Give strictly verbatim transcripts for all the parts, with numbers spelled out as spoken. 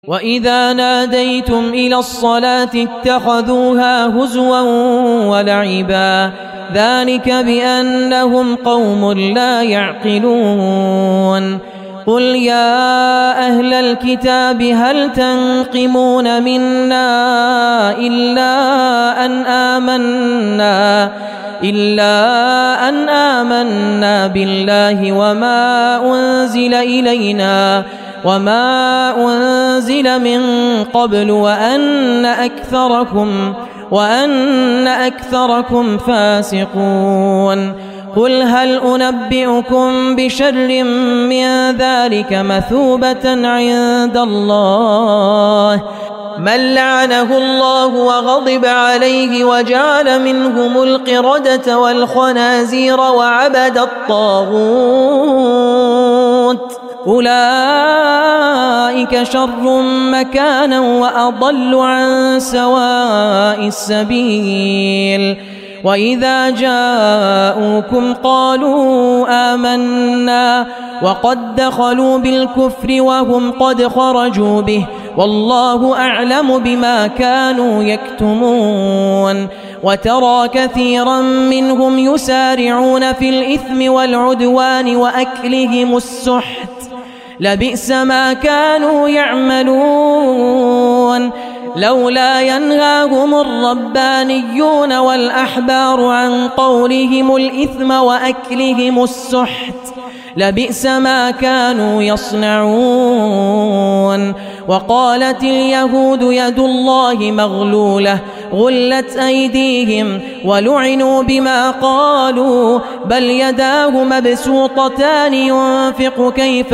وإذا ناديتم إلى الصلاة اتخذوها هزوا ولعبا ذلك بأنهم قوم لا يعقلون قل يا أهل الكتاب هل تنقمون منا إلا أن آمنا إلا أن آمنا بالله وما أنزل إلينا وما أنزل من قبل وأن أكثركم وأن أكثركم فاسقون قل هل أنبئكم بشر من ذلك مثوبة عند الله من لعنه الله وغضب عليه وجعل منهم القردة والخنازير وعبد الطاغوت أولئك شر مكانا وأضل عن سواء السبيل وإذا جاءوكم قالوا آمنا وقد دخلوا بالكفر وهم قد خرجوا به والله أعلم بما كانوا يكتمون وترى كثيرا منهم يسارعون في الإثم والعدوان وأكلهم السحت لبئس ما كانوا يعملون لولا ينهاهم الربانيون والأحبار عن قولهم الإثم وأكلهم السحت لبئس ما كانوا يصنعون وقالت اليهود يد الله مغلولة غلت أيديهم ولعنوا بما قالوا بل يداه مبسوطتان ينفق كيف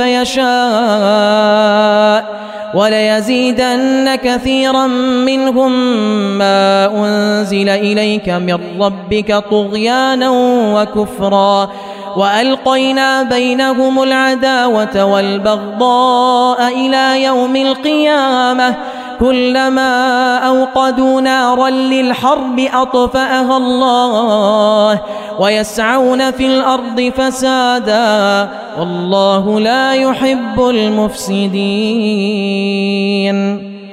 يشاء وليزيدن كثيرا منهم ما أنزل إليك من ربك طغيانا وكفرا وألقينا بينهم العداوة والبغضاء إلى يوم القيامة كلما أوقدوا نارا للحرب أطفأها الله ويسعون في الأرض فسادا والله لا يحب المفسدين.